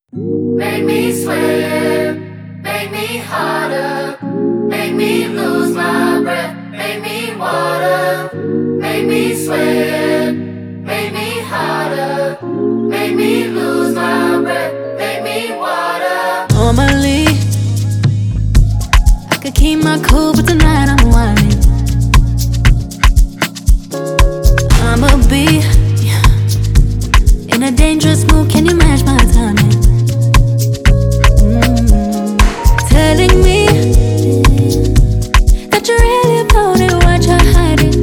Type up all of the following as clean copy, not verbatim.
Make me sweat, make me harder, make me lose my breath, make me water, make me sweat, make me harder, make me lose my breath, make me water. Normally, I could keep my cool, but tonight I'm whining. I'ma be in a dangerous mood. Can you match my timing? Telling me that you're really about it, what you're hiding.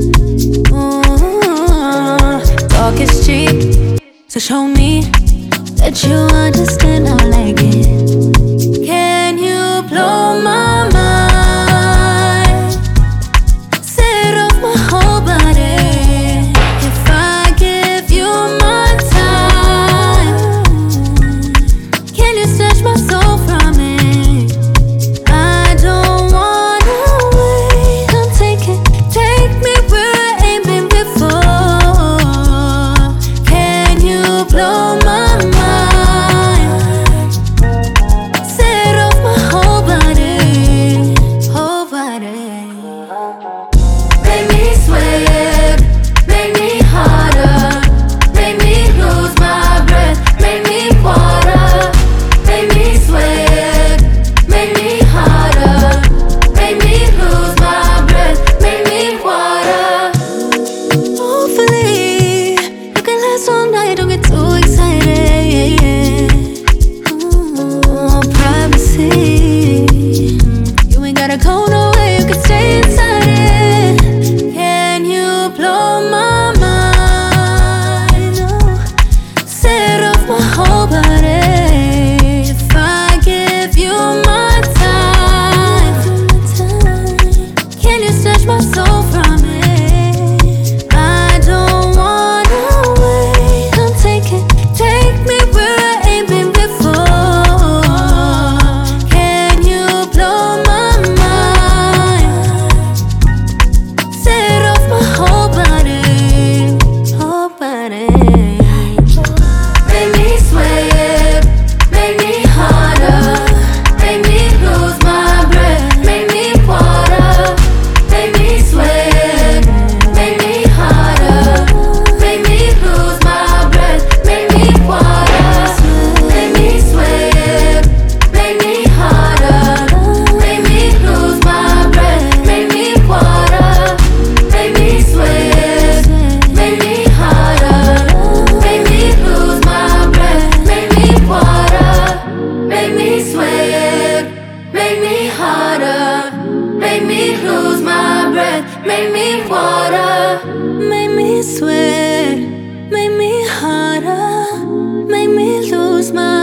Talk is cheap, so show me that you understand. I like it. Can you blow my mind? Set off my whole body. If I give you my time, can you snatch my soul from me? I don't wanna wait. Come take me where I ain't been before. Can you blow my mind? Set off my whole body, whole body. Make me sweat, make me harder, make me lose my breath, make me water, make me sweat, make me harder, make me lose my breath, make me water. Hopefully, you can last all night. Don't get too excited. Privacy. You ain't gotta go nowhere. You can stay inside it. Can you blow my mind? Oh, set off my whole body. If I give you my time, can you snatch my soul from me? I don't wanna wait. Come take me where I ain't been before. Can you blow my mind? Set off my whole body, whole body. Make me sweat, make me harder, make me lose my breath, make me water, make me sweat, make me harder, make me lose my breath, make me water, make me sweat, make me harder, make me lose my breath, make me water, make me sweat, make me harder, make me lose my breath, make me water, make me sweat, make me harder, make me lose my breath, make me water. Make me sweat, make me harder, make me lose my